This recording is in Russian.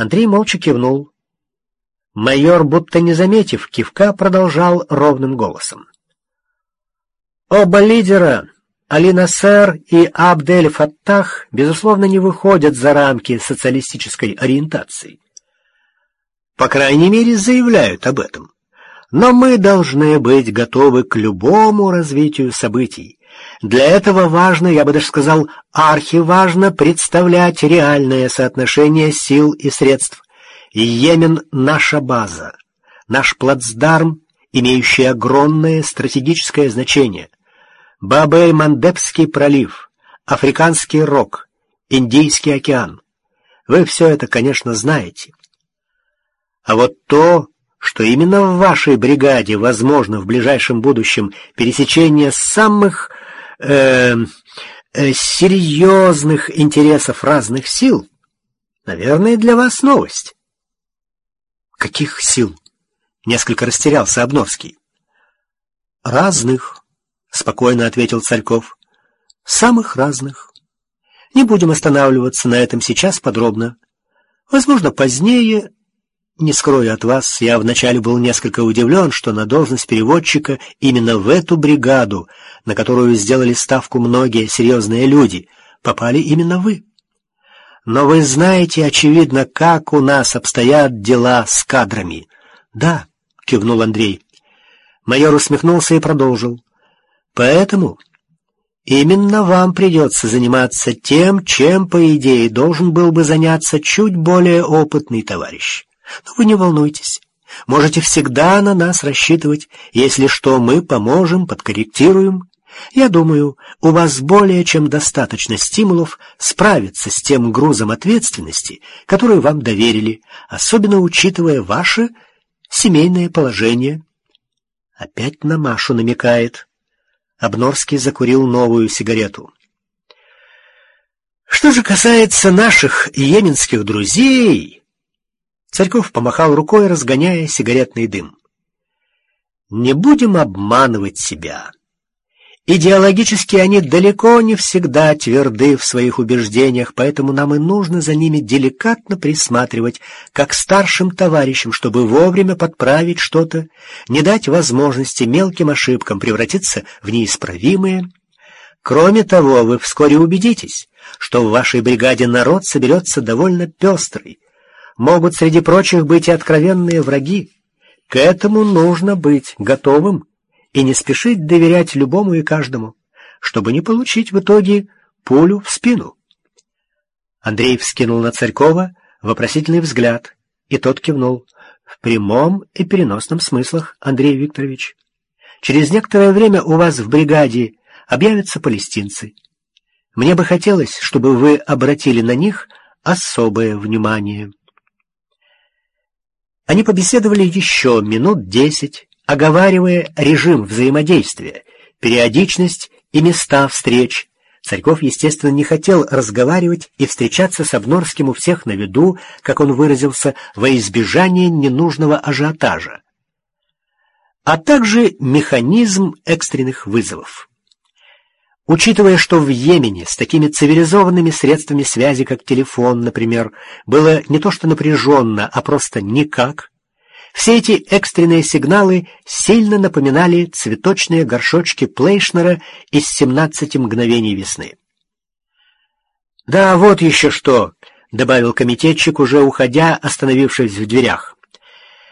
Андрей молча кивнул. Майор, будто не заметив кивка, продолжал ровным голосом. Оба лидера, Али Насер и Абдель-Фаттах, безусловно, не выходят за рамки социалистической ориентации. По крайней мере, заявляют об этом. Но мы должны быть готовы к любому развитию событий. Для этого важно, я бы даже сказал, архиважно представлять реальное соотношение сил и средств. Йемен — наша база, наш плацдарм, имеющий огромное стратегическое значение. Баб-эль-Мандебский пролив, Африканский рог, Индийский океан. Вы все это, конечно, знаете. А вот то, что именно в вашей бригаде возможно в ближайшем будущем пересечение самых серьезных интересов разных сил, наверное, для вас новость. Каких сил? Несколько растерялся Обновский. Разных, спокойно ответил Царьков. Самых разных. Не будем останавливаться на этом сейчас подробно. Возможно, позднее. Не скрою от вас, я вначале был несколько удивлен, что на должность переводчика именно в эту бригаду, на которую сделали ставку многие серьезные люди, попали именно вы. Но вы знаете, очевидно, как у нас обстоят дела с кадрами. Да, кивнул Андрей. Майор усмехнулся и продолжил. Поэтому именно вам придется заниматься тем, чем, по идее, должен был бы заняться чуть более опытный товарищ. Но вы не волнуйтесь. Можете всегда на нас рассчитывать. Если что, мы поможем, подкорректируем. Я думаю, у вас более чем достаточно стимулов справиться с тем грузом ответственности, который вам доверили, особенно учитывая ваше семейное положение. Опять на Машу намекает. Обнорский закурил новую сигарету. Что же касается наших йеменских друзей... Царьков помахал рукой, разгоняя сигаретный дым. Не будем обманывать себя. Идеологически они далеко не всегда тверды в своих убеждениях, поэтому нам и нужно за ними деликатно присматривать, как старшим товарищам, чтобы вовремя подправить что-то, не дать возможности мелким ошибкам превратиться в неисправимые. Кроме того, вы вскоре убедитесь, что в вашей бригаде народ соберется довольно пестрый. Могут среди прочих быть и откровенные враги. К этому нужно быть готовым и не спешить доверять любому и каждому, чтобы не получить в итоге пулю в спину. Андрей вскинул на Царькова вопросительный взгляд, и тот кивнул. В прямом и переносном смыслах, Андрей Викторович. Через некоторое время у вас в бригаде объявятся палестинцы. Мне бы хотелось, чтобы вы обратили на них особое внимание. Они побеседовали еще минут 10, оговаривая режим взаимодействия, периодичность и места встреч. Царьков, естественно, не хотел разговаривать и встречаться с Обнорским у всех на виду, как он выразился, во избежание ненужного ажиотажа, а также механизм экстренных вызовов. Учитывая, что в Йемене с такими цивилизованными средствами связи, как телефон, например, было не то что напряженно, а просто никак, все эти экстренные сигналы сильно напоминали цветочные горшочки Плейшнера из «17 мгновений весны». «Да, вот еще что», — добавил комитетчик, уже уходя, остановившись в дверях.